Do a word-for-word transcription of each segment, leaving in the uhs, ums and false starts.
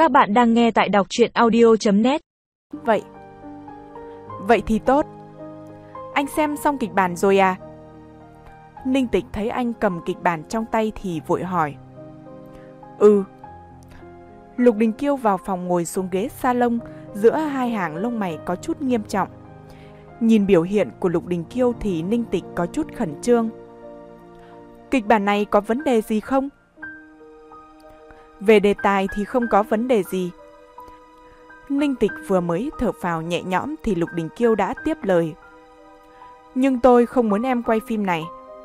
Các bạn đang nghe tại đọc truyện audio chấm net. Vậy, vậy thì tốt. Anh xem xong kịch bản rồi à? Ninh Tịch thấy anh cầm kịch bản trong tay thì vội hỏi. Ừ. Lục Đình Kiêu vào phòng ngồi xuống ghế salon, giữa hai hàng lông mày có chút nghiêm trọng. Nhìn biểu hiện của Lục Đình Kiêu thì Ninh Tịch có chút khẩn trương. Kịch bản này có vấn đề gì không? Về đề tài thì không có vấn đề gì. Ninh Tịch vừa mới thở phào nhẹ nhõm thì Lục Đình Kiêu đã tiếp lời. Nhưng tôi không muốn em quay phim này.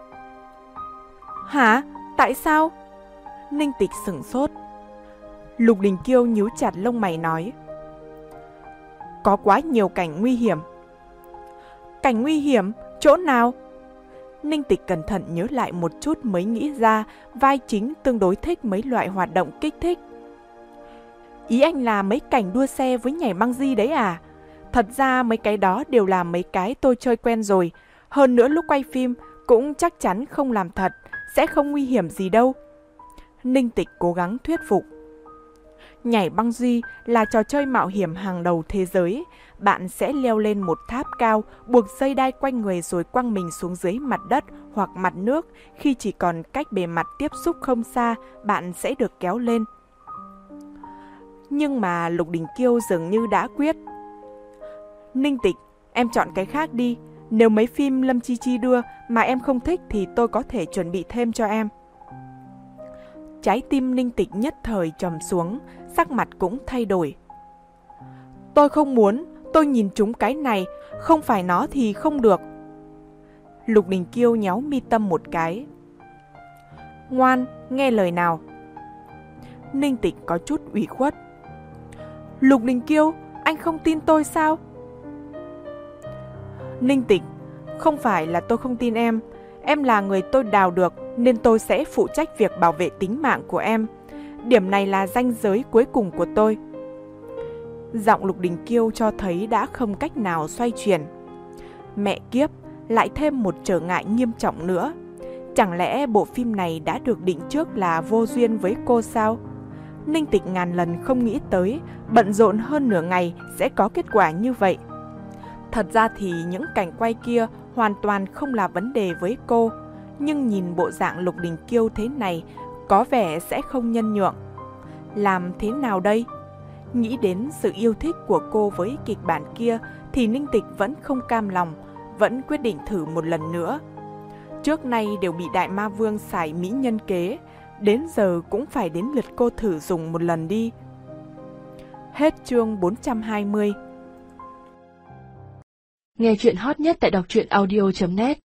Hả? Tại sao? Ninh Tịch sửng sốt. Lục Đình Kiêu nhíu chặt lông mày nói. Có quá nhiều cảnh nguy hiểm. Cảnh nguy hiểm? Chỗ nào? Ninh Tịch cẩn thận nhớ lại một chút mới nghĩ ra vai chính tương đối thích mấy loại hoạt động kích thích. Ý anh là mấy cảnh đua xe với nhảy băng di đấy à? Thật ra mấy cái đó đều là mấy cái tôi chơi quen rồi. Hơn nữa lúc quay phim cũng chắc chắn không làm thật, sẽ không nguy hiểm gì đâu. Ninh Tịch cố gắng thuyết phục. Nhảy băng di là trò chơi mạo hiểm hàng đầu thế giới. Bạn sẽ leo lên một tháp cao, buộc dây đai quanh người rồi quăng mình xuống dưới mặt đất hoặc mặt nước. Khi chỉ còn cách bề mặt tiếp xúc không xa, bạn sẽ được kéo lên. Nhưng mà Lục Đình Kiêu dường như đã quyết. Ninh Tịch, em chọn cái khác đi. Nếu mấy phim Lâm Chi Chi đưa mà em không thích thì tôi có thể chuẩn bị thêm cho em. Trái tim Ninh Tịch nhất thời trầm xuống, sắc mặt cũng thay đổi. Tôi không muốn, tôi nhìn trúng cái này, không phải nó thì không được. Lục Đình Kiêu nhéo mi tâm một cái. Ngoan, nghe lời nào. Ninh Tịch có chút ủy khuất. Lục Đình Kiêu, anh không tin tôi sao? Ninh Tịch, không phải là tôi không tin em. Em là người tôi đào được nên tôi sẽ phụ trách việc bảo vệ tính mạng của em. Điểm này là ranh giới cuối cùng của tôi. Giọng Lục Đình Kiêu cho thấy đã không cách nào xoay chuyển. Mẹ kiếp, lại thêm một trở ngại nghiêm trọng nữa. Chẳng lẽ bộ phim này đã được định trước là vô duyên với cô sao? Ninh Tịch ngàn lần không nghĩ tới, bận rộn hơn nửa ngày sẽ có kết quả như vậy. Thật ra thì những cảnh quay kia hoàn toàn không là vấn đề với cô, nhưng nhìn bộ dạng Lục Đình Kiêu thế này, có vẻ sẽ không nhân nhượng. Làm thế nào đây? Nghĩ đến sự yêu thích của cô với kịch bản kia thì Ninh Tịch vẫn không cam lòng, vẫn quyết định thử một lần nữa. Trước nay đều bị Đại Ma Vương xài mỹ nhân kế, đến giờ cũng phải đến lượt cô thử dùng một lần đi. Hết chương bốn trăm hai mươi. Nghe chuyện hot nhất tại đọc truyện audio chấm net.